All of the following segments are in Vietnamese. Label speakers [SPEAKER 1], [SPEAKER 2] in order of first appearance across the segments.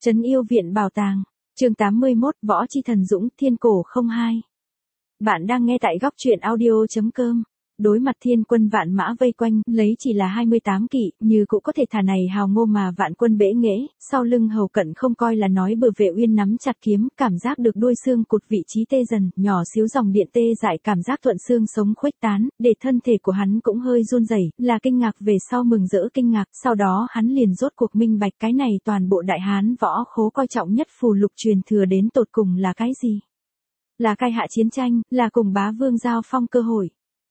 [SPEAKER 1] Trấn yêu viện bảo tàng. Chương 81, Võ Chi Thần Dũng, Thiên Cổ không hai. Bạn đang nghe tại góc truyện audio.com. Đối mặt thiên quân vạn mã vây quanh, lấy chỉ là 28 kỵ, như cũng có thể thả này hào ngô mà vạn quân bể nghễ, sau lưng hầu cận không coi là nói bờ Vệ Uyên nắm chặt kiếm, cảm giác được đuôi xương cụt vị trí tê dần, nhỏ xíu dòng điện tê dại cảm giác thuận xương sống khuếch tán, để thân thể của hắn cũng hơi run rẩy, là kinh ngạc về sau mừng rỡ kinh ngạc, sau đó hắn liền rốt cuộc minh bạch cái này toàn bộ đại hán võ khố coi trọng nhất phù lục truyền thừa đến tột cùng là cái gì? Là cai hạ chiến tranh, là cùng bá vương giao phong cơ hội.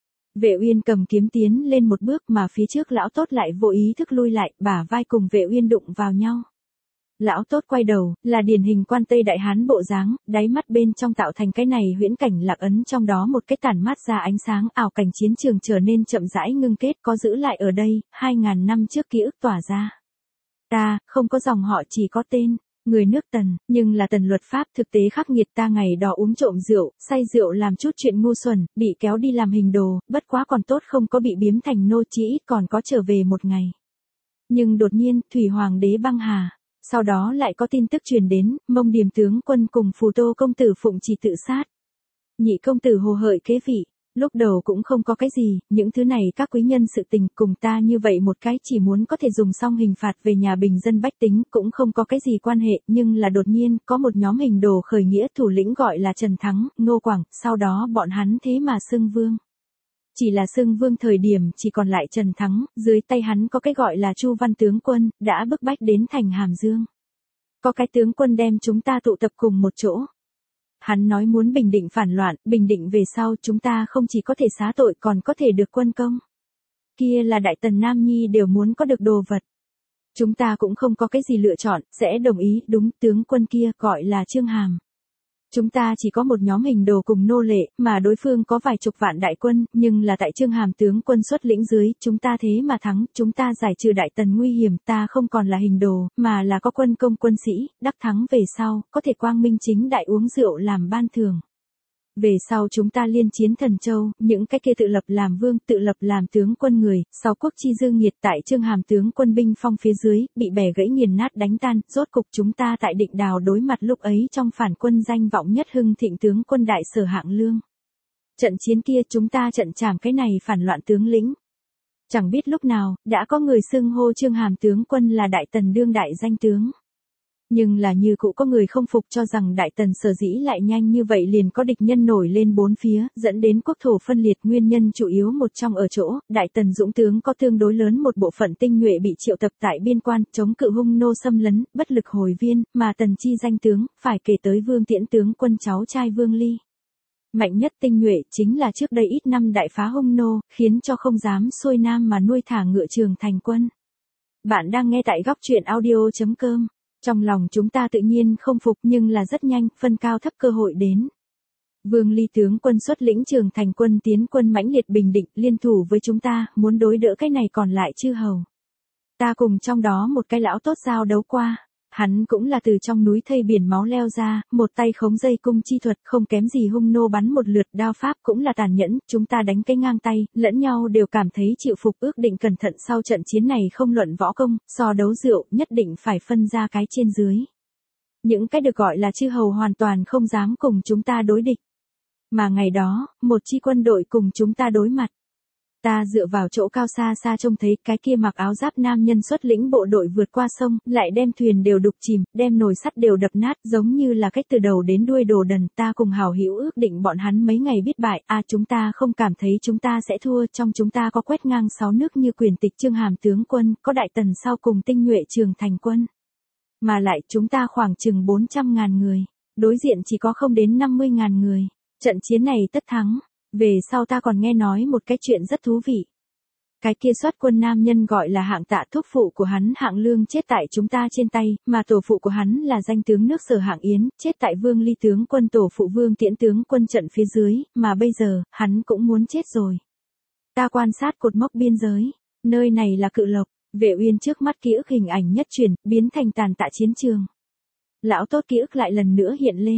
[SPEAKER 1] Vệ Uyên cầm kiếm tiến lên một bước mà phía trước lão tốt lại vô ý thức lui lại, bả vai cùng Vệ Uyên đụng vào nhau. Lão tốt quay đầu, là điển hình quan Tây đại hán bộ dáng, đáy mắt bên trong tạo thành cái này huyễn cảnh lạc ấn trong đó một cái tản mát ra ánh sáng ảo cảnh chiến trường trở nên chậm rãi ngưng kết có giữ lại ở đây, 2000 năm trước ký ức tỏa ra. Ta, không có dòng họ chỉ có tên. Người nước Tần, nhưng là Tần luật pháp thực tế khắc nghiệt ta ngày đó uống trộm rượu, say rượu làm chút chuyện ngu xuẩn, bị kéo đi làm hình đồ, bất quá còn tốt không có bị biếm thành nô chỉ còn có trở về một ngày. Nhưng đột nhiên, Thủy Hoàng đế băng hà, sau đó lại có tin tức truyền đến, Mông Điềm tướng quân cùng Phù Tô công tử phụng chỉ tự sát. Nhị công tử hồ hợi kế vị. Lúc đầu cũng không có cái gì, những thứ này các quý nhân sự tình cùng ta như vậy một cái chỉ muốn có thể dùng xong hình phạt về nhà bình dân bách tính cũng không có cái gì quan hệ, nhưng là đột nhiên có một nhóm hình đồ khởi nghĩa thủ lĩnh gọi là Trần Thắng, Ngô Quảng, sau đó bọn hắn thế mà xưng vương. Chỉ là xưng vương thời điểm chỉ còn lại Trần Thắng, dưới tay hắn có cái gọi là Chu Văn tướng quân, đã bức bách đến thành Hàm Dương. Có cái tướng quân đem chúng ta tụ tập cùng một chỗ. Hắn nói muốn bình định phản loạn, bình định về sau chúng ta không chỉ có thể xá tội còn có thể được quân công. Kia là Đại Tần Nam Nhi đều muốn có được đồ vật. Chúng ta cũng không có cái gì lựa chọn, sẽ đồng ý, đúng tướng quân kia gọi là Trương Hàm. Chúng ta chỉ có một nhóm hình đồ cùng nô lệ, mà đối phương có vài chục vạn đại quân, nhưng là tại Trương Hàm tướng quân xuất lĩnh dưới, chúng ta thế mà thắng, chúng ta giải trừ Đại Tần nguy hiểm, ta không còn là hình đồ, mà là có quân công quân sĩ, đắc thắng về sau, có thể quang minh chính đại uống rượu làm ban thưởng. Về sau chúng ta liên chiến Thần Châu, những cái kia tự lập làm vương, tự lập làm tướng quân người, sau quốc chi dương nhiệt tại Trương Hàm tướng quân binh phong phía dưới, bị bẻ gãy nghiền nát đánh tan, rốt cục chúng ta tại Định Đào đối mặt lúc ấy trong phản quân danh vọng nhất hưng thịnh tướng quân đại Sở Hạng Lương. Trận chiến kia chúng ta trận trảm cái này phản loạn tướng lĩnh. Chẳng biết lúc nào, đã có người xưng hô Trương Hàm tướng quân là Đại Tần đương đại danh tướng. Nhưng là như cũ có người không phục cho rằng Đại Tần sở dĩ lại nhanh như vậy liền có địch nhân nổi lên bốn phía, dẫn đến quốc thổ phân liệt nguyên nhân chủ yếu một trong ở chỗ, Đại Tần dũng tướng có tương đối lớn một bộ phận tinh nhuệ bị triệu tập tại biên quan, chống cự hung nô xâm lấn, bất lực hồi viên, mà Tần chi danh tướng, phải kể tới Vương Tiễn tướng quân cháu trai Vương Ly. Mạnh nhất tinh nhuệ chính là trước đây ít năm đại phá hung nô, khiến cho không dám xuôi nam mà nuôi thả ngựa Trường Thành quân. Bạn đang nghe tại góc truyện audio.com. Trong lòng chúng ta tự nhiên không phục nhưng là rất nhanh, phân cao thấp cơ hội đến. Vương Ly tướng quân xuất lĩnh Trường Thành quân tiến quân mãnh liệt bình định, liên thủ với chúng ta, muốn đối đỡ cái này còn lại chư hầu. Ta cùng trong đó một cái lão tốt giao đấu qua. Hắn cũng là từ trong núi thây biển máu leo ra, một tay khống dây cung chi thuật không kém gì hung nô bắn một lượt đao pháp cũng là tàn nhẫn, chúng ta đánh cái ngang tay, lẫn nhau đều cảm thấy chịu phục ước định cẩn thận sau trận chiến này không luận võ công, so đấu rượu, nhất định phải phân ra cái trên dưới. Những cái được gọi là chư hầu hoàn toàn không dám cùng chúng ta đối địch. Mà ngày đó, một chi quân đội cùng chúng ta đối mặt. Ta dựa vào chỗ cao xa xa trông thấy cái kia mặc áo giáp nam nhân xuất lĩnh bộ đội vượt qua sông, lại đem thuyền đều đục chìm, đem nồi sắt đều đập nát, giống như là cách từ đầu đến đuôi đồ đần, ta cùng hảo hữu ước định bọn hắn mấy ngày biết bại, chúng ta không cảm thấy chúng ta sẽ thua, trong chúng ta có quét ngang 6 nước như quyền tịch Trương Hàm tướng quân, có Đại Tần sau cùng tinh nhuệ Trường Thành quân. Mà lại chúng ta khoảng chừng 400.000 người, đối diện chỉ có không đến 50.000 người, trận chiến này tất thắng. Về sau ta còn nghe nói một cái chuyện rất thú vị. Cái kia soát quân nam nhân gọi là Hạng Tạ, thúc phụ của hắn Hạng Lương chết tại chúng ta trên tay, mà tổ phụ của hắn là danh tướng nước Sở Hạng Yến, chết tại Vương Ly tướng quân tổ phụ Vương Tiễn tướng quân trận phía dưới, mà bây giờ, hắn cũng muốn chết rồi. Ta quan sát cột mốc biên giới, nơi này là Cự Lộc, Vệ Uyên trước mắt ký ức hình ảnh nhất chuyển, biến thành tàn tạ chiến trường. Lão tốt ký ức lại lần nữa hiện lên.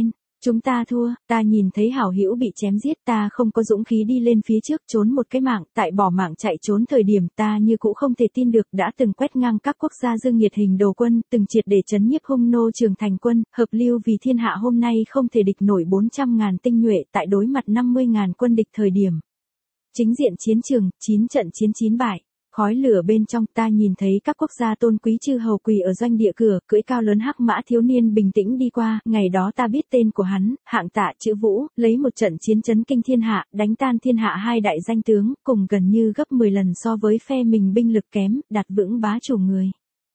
[SPEAKER 1] Chúng ta thua, ta nhìn thấy hảo hữu bị chém giết, ta không có dũng khí đi lên phía trước trốn một cái mạng, tại bỏ mạng chạy trốn thời điểm ta như cũ không thể tin được đã từng quét ngang các quốc gia dương nhiệt hình đồ quân, từng triệt để trấn nhiếp hung nô Trường Thành quân, hợp lưu vì thiên hạ hôm nay không thể địch nổi 400.000 tinh nhuệ tại đối mặt 50.000 quân địch thời điểm. Chính diện chiến trường, 9 trận chiến 9 bại. Khói lửa bên trong ta nhìn thấy các quốc gia tôn quý chư hầu quỳ ở doanh địa cửa, cưỡi cao lớn hắc mã thiếu niên bình tĩnh đi qua, ngày đó ta biết tên của hắn, hạng Tạ chữ Vũ, lấy một trận chiến chấn kinh thiên hạ, đánh tan thiên hạ hai đại danh tướng, cùng gần như gấp 10 lần so với phe mình binh lực kém, đặt vững bá chủ người.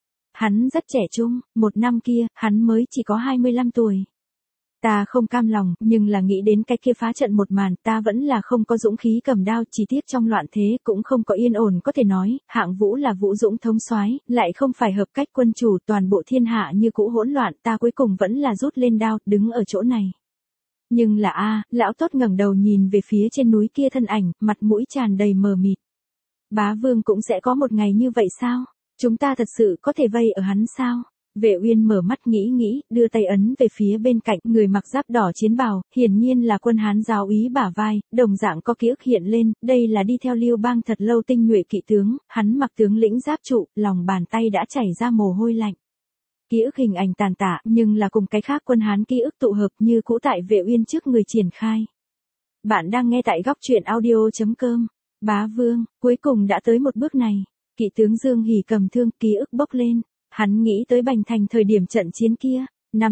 [SPEAKER 1] Hắn rất trẻ trung, một năm kia, hắn mới chỉ có 25 tuổi. Ta không cam lòng, nhưng là nghĩ đến cái kia phá trận một màn, ta vẫn là không có dũng khí cầm đao, chỉ tiếc trong loạn thế cũng không có yên ổn có thể nói, hạng Vũ là Vũ dũng thống soái, lại không phải hợp cách quân chủ, toàn bộ thiên hạ như cũ hỗn loạn, ta cuối cùng vẫn là rút lên đao, đứng ở chỗ này. Nhưng là lão tốt ngẩng đầu nhìn về phía trên núi kia thân ảnh, mặt mũi tràn đầy mờ mịt. Bá Vương cũng sẽ có một ngày như vậy sao? Chúng ta thật sự có thể vây ở hắn sao? Vệ Uyên mở mắt nghĩ, đưa tay ấn về phía bên cạnh, người mặc giáp đỏ chiến bào, hiển nhiên là quân Hán giáo úy bả vai, đồng dạng có ký ức hiện lên, đây là đi theo Lưu Bang thật lâu tinh nhuệ kỵ tướng, hắn mặc tướng lĩnh giáp trụ, lòng bàn tay đã chảy ra mồ hôi lạnh. Ký ức hình ảnh tàn tạ, nhưng là cùng cái khác quân Hán ký ức tụ hợp như cũ tại Vệ Uyên trước người triển khai. Bạn đang nghe tại góc truyện audio.com. Bá Vương, cuối cùng đã tới một bước này. Kỵ tướng Dương Hỉ cầm thương, ký ức bốc lên. Hắn nghĩ tới Bành Thành thời điểm trận chiến kia,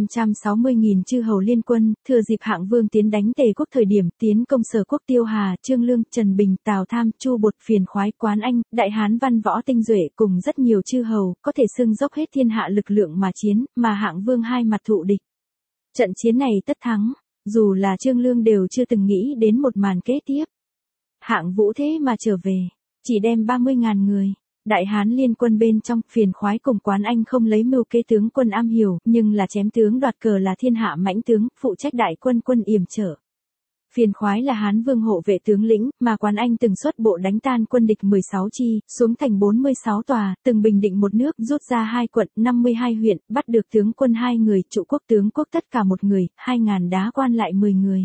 [SPEAKER 1] 560.000 chư hầu liên quân, thừa dịp Hạng Vương tiến đánh Tề quốc thời điểm, tiến công Sở quốc Tiêu Hà, Trương Lương, Trần Bình, Tào Tham, Chu Bột, Phiền Khoái, Quán Anh, Đại Hán văn võ tinh duệ cùng rất nhiều chư hầu, có thể xưng dốc hết thiên hạ lực lượng mà chiến, mà Hạng Vương hai mặt thụ địch. Trận chiến này tất thắng, dù là Trương Lương đều chưa từng nghĩ đến một màn kế tiếp. Hạng Vũ thế mà trở về, chỉ đem 30.000 người. Đại Hán liên quân bên trong, Phiền Khoái cùng Quán Anh không lấy mưu kế tướng quân am hiểu, nhưng là chém tướng đoạt cờ là thiên hạ mãnh tướng, phụ trách đại quân quân yểm trở. Phiền Khoái là Hán Vương hộ vệ tướng lĩnh, mà Quán Anh từng xuất bộ đánh tan quân địch 16 chi, xuống thành 46 tòa, từng bình định một nước, rút ra 2 quận, 52 huyện, bắt được tướng quân 2 người, trụ quốc tướng quốc tất cả 1 người, 2.000 đá quan lại 10 người.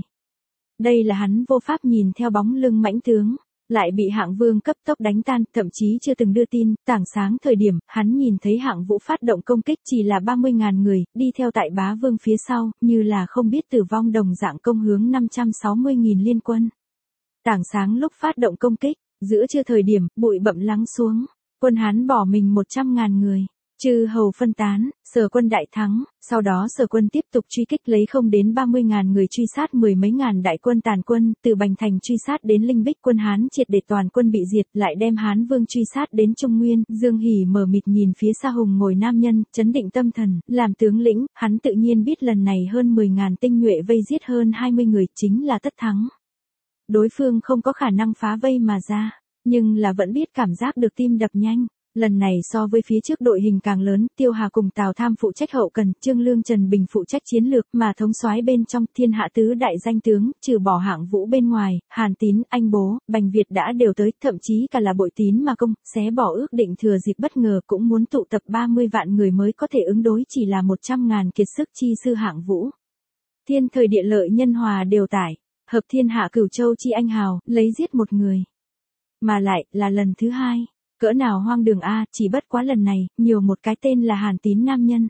[SPEAKER 1] Đây là hắn vô pháp nhìn theo bóng lưng mãnh tướng. Lại bị Hạng Vương cấp tốc đánh tan, thậm chí chưa từng đưa tin, tảng sáng thời điểm, hắn nhìn thấy Hạng Vũ phát động công kích chỉ là 30.000 người, đi theo tại Bá Vương phía sau, như là không biết tử vong đồng dạng công hướng 560.000 liên quân. Tảng sáng lúc phát động công kích, giữa trưa thời điểm, bụi bặm lắng xuống, quân Hán bỏ mình 100.000 người. Chư hầu phân tán, Sở quân đại thắng, sau đó Sở quân tiếp tục truy kích lấy không đến 30.000 người truy sát 10 mấy ngàn đại quân tàn quân, từ Bành Thành truy sát đến Linh Bích quân Hán triệt để toàn quân bị diệt, lại đem Hán Vương truy sát đến Trung Nguyên. Dương Hỉ mờ mịt nhìn phía xa hùng ngồi nam nhân, chấn định tâm thần, làm tướng lĩnh, hắn tự nhiên biết lần này hơn 10.000 tinh nhuệ vây giết hơn 20 người chính là tất thắng. Đối phương không có khả năng phá vây mà ra, nhưng là vẫn biết cảm giác được tim đập nhanh. Lần này so với phía trước đội hình càng lớn, Tiêu Hà cùng Tào Tham phụ trách hậu cần, Trương Lương Trần Bình phụ trách chiến lược, mà thống soái bên trong thiên hạ tứ đại danh tướng, trừ bỏ Hạng Vũ bên ngoài, Hàn Tín, Anh Bố, Bành Việt đã đều tới, thậm chí cả là Bội Tín mà công, xé bỏ ước định thừa dịp bất ngờ cũng muốn tụ tập 30 vạn người mới có thể ứng đối chỉ là 100.000 kiệt sức chi sư Hạng Vũ. Thiên thời địa lợi nhân hòa đều tải, hợp thiên hạ cửu châu chi anh hào, lấy giết một người. Mà lại, là lần thứ 2. Cỡ nào hoang đường chỉ bất quá lần này, nhiều một cái tên là Hàn Tín nam nhân.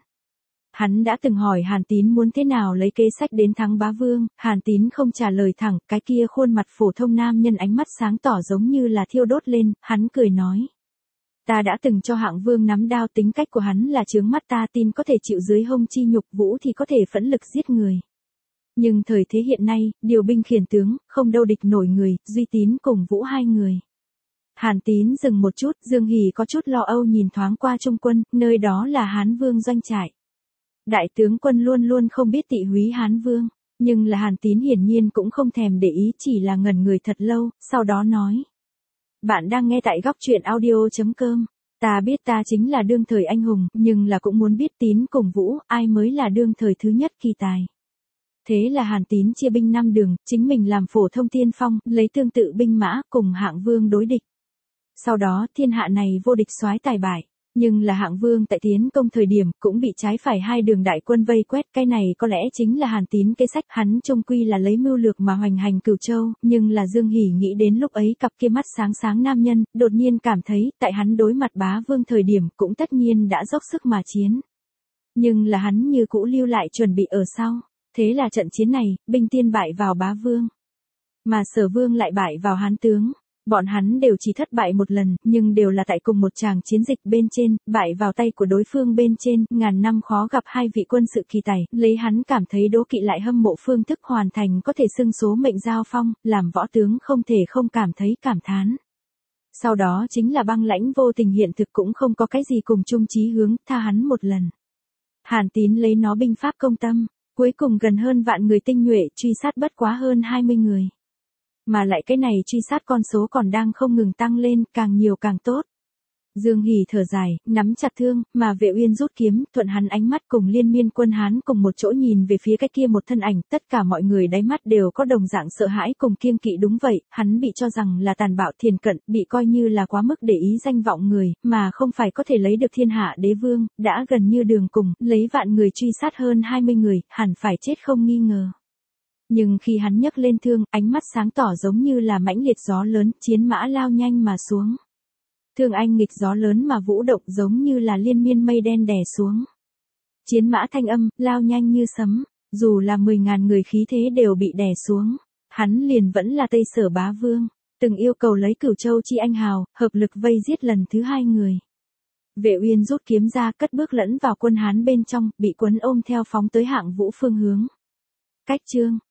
[SPEAKER 1] Hắn đã từng hỏi Hàn Tín muốn thế nào lấy kế sách đến thắng Bá Vương, Hàn Tín không trả lời thẳng, cái kia khuôn mặt phổ thông nam nhân ánh mắt sáng tỏ giống như là thiêu đốt lên, hắn cười nói. Ta đã từng cho Hạng Vương nắm đao, tính cách của hắn là chướng mắt ta, tin có thể chịu dưới hông chi nhục, Vũ thì có thể phẫn lực giết người. Nhưng thời thế hiện nay, điều binh khiển tướng, không đâu địch nổi người, Duy Tín cùng Vũ 2 người. Hàn Tín dừng một chút, Dương Hỉ có chút lo âu nhìn thoáng qua Trung quân, nơi đó là Hán Vương doanh trại. Đại tướng quân luôn luôn không biết tị húy Hán Vương, nhưng là Hàn Tín hiển nhiên cũng không thèm để ý, chỉ là ngẩn người thật lâu, sau đó nói. Bạn đang nghe tại góc truyện audio.com. Ta biết ta chính là đương thời anh hùng, nhưng là cũng muốn biết Tín cùng Vũ, ai mới là đương thời thứ nhất kỳ tài. Thế là Hàn Tín chia binh 5 đường, chính mình làm phổ thông tiên phong, lấy tương tự binh mã cùng Hạng Vương đối địch. Sau đó thiên hạ này vô địch soái tài bại, Nhưng là Hạng Vương tại tiến công thời điểm cũng bị trái phải hai đường đại quân vây quét, cái này có lẽ chính là Hàn Tín kế sách, hắn chung quy là lấy mưu lược mà hoành hành Cửu Châu, nhưng là Dương Hỉ nghĩ đến lúc ấy cặp kia mắt sáng sáng nam nhân, đột nhiên cảm thấy, tại hắn đối mặt Bá Vương thời điểm cũng tất nhiên đã dốc sức mà chiến. Nhưng là hắn như cũ lưu lại chuẩn bị ở sau, thế là trận chiến này, binh tiên bại vào Bá Vương, mà Sở Vương lại bại vào Hán tướng. Bọn hắn đều chỉ thất bại một lần, nhưng đều là tại cùng một tràng chiến dịch bên trên, bại vào tay của đối phương bên trên, ngàn năm khó gặp hai vị quân sự kỳ tài, lấy hắn cảm thấy đố kỵ lại hâm mộ phương thức hoàn thành có thể xưng số mệnh giao phong, làm võ tướng không thể không cảm thấy cảm thán. Sau đó chính là băng lãnh vô tình hiện thực cũng không có cái gì cùng chung chí hướng, tha hắn một lần. Hàn Tín lấy nó binh pháp công tâm, cuối cùng gần hơn vạn người tinh nhuệ truy sát bất quá hơn 20 người. Mà lại cái này truy sát con số còn đang không ngừng tăng lên, càng nhiều càng tốt. Dương Hỉ thở dài, nắm chặt thương, mà Vệ Uyên rút kiếm, thuận hắn ánh mắt cùng liên miên quân Hán cùng một chỗ nhìn về phía cái kia một thân ảnh, tất cả mọi người đáy mắt đều có đồng dạng sợ hãi cùng kiêng kỵ. Đúng vậy, hắn bị cho rằng là tàn bạo thiền cận, bị coi như là quá mức để ý danh vọng người, mà không phải có thể lấy được thiên hạ đế vương, đã gần như đường cùng, lấy vạn người truy sát hơn 20 người, hẳn phải chết không nghi ngờ. Nhưng khi hắn nhấc lên thương, ánh mắt sáng tỏ giống như là mãnh liệt gió lớn, chiến mã lao nhanh mà xuống. Thương anh nghịch gió lớn mà vũ động giống như là liên miên mây đen đè xuống. Chiến mã thanh âm, lao nhanh như sấm, dù là 10.000 người khí thế đều bị đè xuống. Hắn liền vẫn là Tây Sở Bá Vương, từng yêu cầu lấy Cửu Châu chi anh hào, hợp lực vây giết lần thứ 2 người. Vệ Uyên rút kiếm ra, cất bước lẫn vào quân Hán bên trong, bị Quấn ôm theo phóng tới Hạng Vũ phương hướng. Cách chương